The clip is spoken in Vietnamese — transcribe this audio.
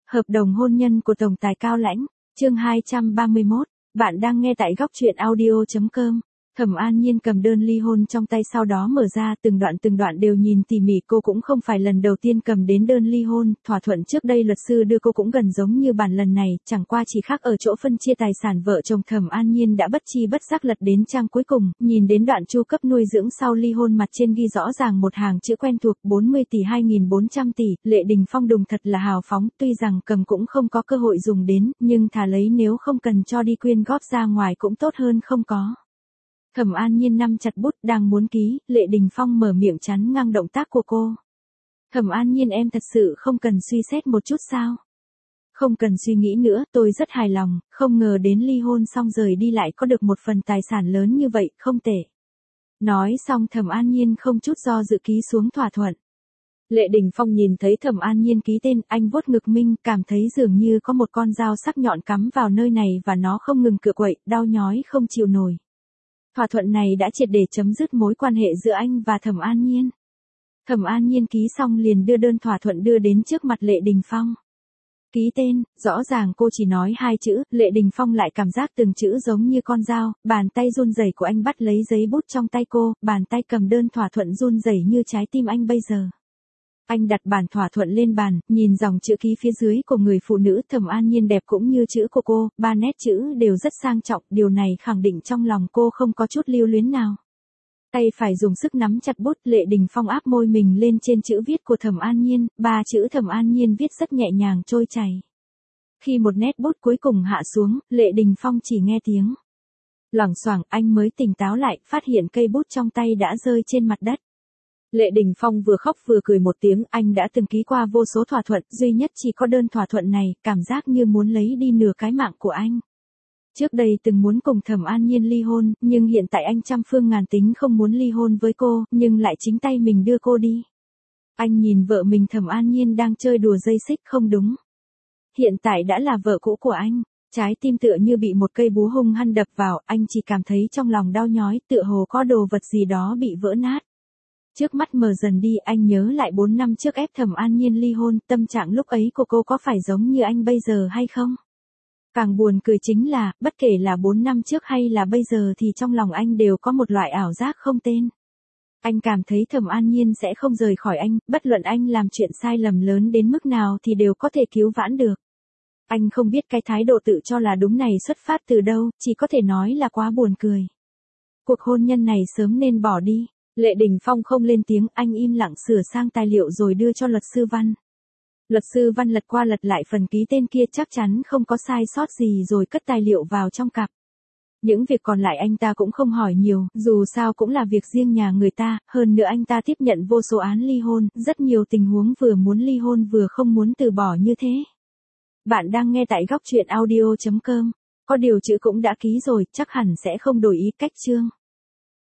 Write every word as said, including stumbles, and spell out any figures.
Hợp đồng hôn nhân của tổng tài Cao Lãnh, chương hai trăm ba mươi mốt, bạn đang nghe tại góc truyện audio chấm com. Thẩm An Nhiên cầm đơn ly hôn trong tay sau đó mở ra từng đoạn từng đoạn đều nhìn tỉ mỉ. Cô cũng không phải lần đầu tiên cầm đến đơn ly hôn, thỏa thuận trước đây luật sư đưa cô cũng gần giống như bản lần này, chẳng qua chỉ khác ở chỗ phân chia tài sản vợ chồng. Thẩm An Nhiên đã bất chi bất giác lật đến trang cuối cùng, nhìn đến đoạn chu cấp nuôi dưỡng sau ly hôn, mặt trên ghi rõ ràng một hàng chữ quen thuộc: bốn mươi tỷ hai nghìn bốn trăm tỷ. Lệ Đình Phong đùng thật là hào phóng, tuy rằng cầm cũng không có cơ hội dùng đến, nhưng thà lấy nếu không cần cho đi quyên góp ra ngoài cũng tốt hơn không có. Thẩm An Nhiên nắm chặt bút đang muốn ký, Lệ Đình Phong mở miệng chắn ngang động tác của cô. Thẩm An Nhiên, em thật sự không cần suy xét một chút sao? Không cần suy nghĩ nữa, tôi rất hài lòng, không ngờ đến ly hôn xong rời đi lại có được một phần tài sản lớn như vậy, không tệ. Nói xong Thẩm An Nhiên không chút do dự ký xuống thỏa thuận. Lệ Đình Phong nhìn thấy Thẩm An Nhiên ký tên, anh vuốt ngực mình, cảm thấy dường như có một con dao sắc nhọn cắm vào nơi này và nó không ngừng cựa quậy, đau nhói không chịu nổi. Thỏa thuận này đã triệt để chấm dứt mối quan hệ giữa anh và Thẩm An Nhiên. Thẩm An Nhiên ký xong liền đưa đơn thỏa thuận đưa đến trước mặt Lệ Đình Phong. Ký tên, rõ ràng cô chỉ nói hai chữ, Lệ Đình Phong lại cảm giác từng chữ giống như con dao, bàn tay run rẩy của anh bắt lấy giấy bút trong tay cô, bàn tay cầm đơn thỏa thuận run rẩy như trái tim anh bây giờ. Anh đặt bản thỏa thuận lên bàn, nhìn dòng chữ ký phía dưới của người phụ nữ Thẩm An Nhiên đẹp cũng như chữ của cô, ba nét chữ đều rất sang trọng, điều này khẳng định trong lòng cô không có chút lưu luyến nào. Tay phải dùng sức nắm chặt bút, Lệ Đình Phong áp môi mình lên trên chữ viết của Thẩm An Nhiên, ba chữ Thẩm An Nhiên viết rất nhẹ nhàng trôi chảy. Khi một nét bút cuối cùng hạ xuống, Lệ Đình Phong chỉ nghe tiếng loảng xoảng, anh mới tỉnh táo lại, phát hiện cây bút trong tay đã rơi trên mặt đất. Lệ Đình Phong vừa khóc vừa cười một tiếng, anh đã từng ký qua vô số thỏa thuận, duy nhất chỉ có đơn thỏa thuận này, cảm giác như muốn lấy đi nửa cái mạng của anh. Trước đây từng muốn cùng Thẩm An Nhiên ly hôn, nhưng hiện tại anh trăm phương ngàn tính không muốn ly hôn với cô, nhưng lại chính tay mình đưa cô đi. Anh nhìn vợ mình Thẩm An Nhiên đang chơi đùa dây xích, không đúng. Hiện tại đã là vợ cũ của anh. Trái tim tựa như bị một cây búa hung hăng đập vào, anh chỉ cảm thấy trong lòng đau nhói, tựa hồ có đồ vật gì đó bị vỡ nát. Trước mắt mờ dần đi, anh nhớ lại bốn năm trước ép Thẩm An Nhiên ly hôn, tâm trạng lúc ấy của cô có phải giống như anh bây giờ hay không? Càng buồn cười chính là, bất kể là bốn năm trước hay là bây giờ thì trong lòng anh đều có một loại ảo giác không tên. Anh cảm thấy Thẩm An Nhiên sẽ không rời khỏi anh, bất luận anh làm chuyện sai lầm lớn đến mức nào thì đều có thể cứu vãn được. Anh không biết cái thái độ tự cho là đúng này xuất phát từ đâu, chỉ có thể nói là quá buồn cười. Cuộc hôn nhân này sớm nên bỏ đi. Lệ Đình Phong không lên tiếng, anh im lặng sửa sang tài liệu rồi đưa cho luật sư Văn. Luật sư Văn lật qua lật lại phần ký tên kia, chắc chắn không có sai sót gì rồi cất tài liệu vào trong cặp. Những việc còn lại anh ta cũng không hỏi nhiều, dù sao cũng là việc riêng nhà người ta, hơn nữa anh ta tiếp nhận vô số án ly hôn, rất nhiều tình huống vừa muốn ly hôn vừa không muốn từ bỏ như thế. Bạn đang nghe tại góc truyện audio chấm com, có điều chữ cũng đã ký rồi, chắc hẳn sẽ không đổi ý cách chương.